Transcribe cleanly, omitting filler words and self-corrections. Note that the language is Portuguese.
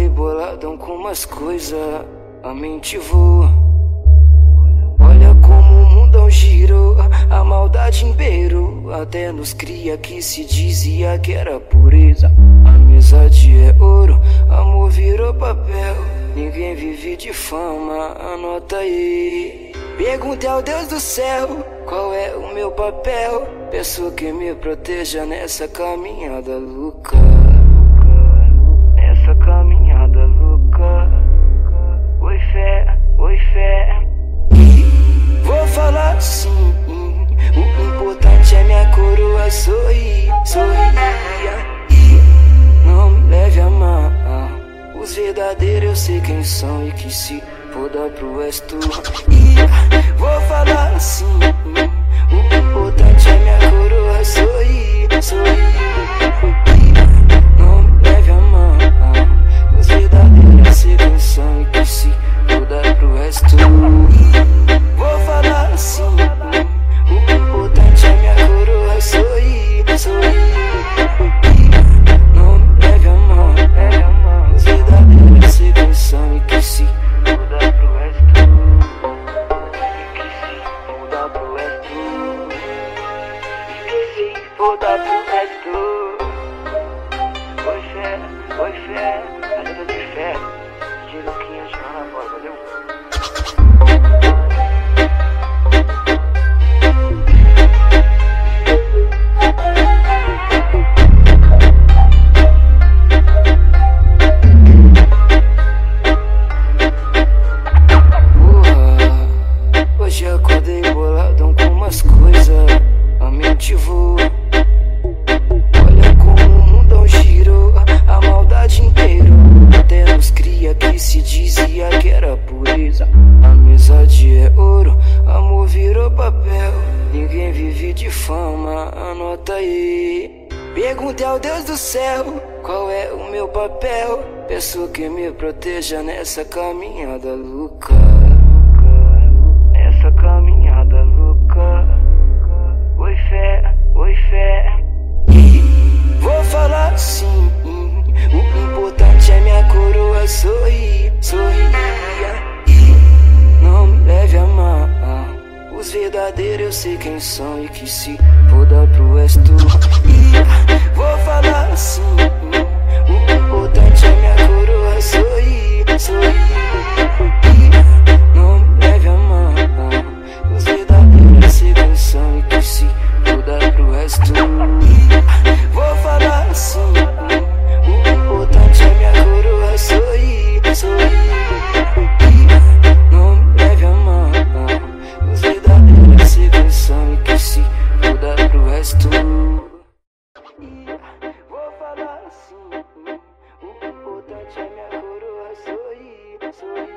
acordei boladão com umas coisas, a mente voa. Olha como o mundão girou, a maldade imperou. Até nos cria que se dizia que era pureza. Amizade é ouro, amor virou papel. Ninguém vive de fama, anota aí. Perguntei ao Deus do céu, qual é o meu papel? Peço que me proteja nessa caminhada louca. Nessa caminhada louca. Oi fé, oi fé. Vou falar assim, o importante é minha coroa sorrir, sorrir. Não me leve a mal, os verdadeiros eu sei quem são e que se foda pro resto. Vou falar assim, o importante é minha coroa sorrir, sorrir. Não me leve a mal, os verdadeiros eu sei quem são e que se foda pro resto. Vou falar assim, o importante é minha coroa sorrir, sorrir. Não me leve a mal, os verdadeiros eu sei quem são e que se foda pro resto. E que se foda pro resto. E que se foda pro resto. Oi fé, a letra de fé. Tira o 500 na voz, valeu? Hoje acordei boladão com umas coisas, a mente voa. Olha como o mundão girou, a maldade imperou. Até nos cria que se dizia que era pureza. Amizade é ouro, amor virou papel. Ninguém vive de fama, anota aí. Perguntei ao Deus do céu, qual é o meu papel? Peço que me proteja nessa caminhada louca. Nessa caminhada louca. Oi fé, oi fé. Vou falar assim, o importante é minha coroa sorrir, sorrir. Não me leve a mal, os verdadeiros eu sei quem são e que se foda pro resto. Vou falar assim, o importante é minha coroa sorrir, sorrir. Não me leve a mal, os verdadeiros eu sei quem são e que se foda pro resto. Vou falar assim, o importante é minha coroa sorrir, sorrir. Não me leve a mal, os verdadeiros eu sei quem são e que se foda pro resto. Vou falar assim, o importante é minha coroa sorrir, sorrir.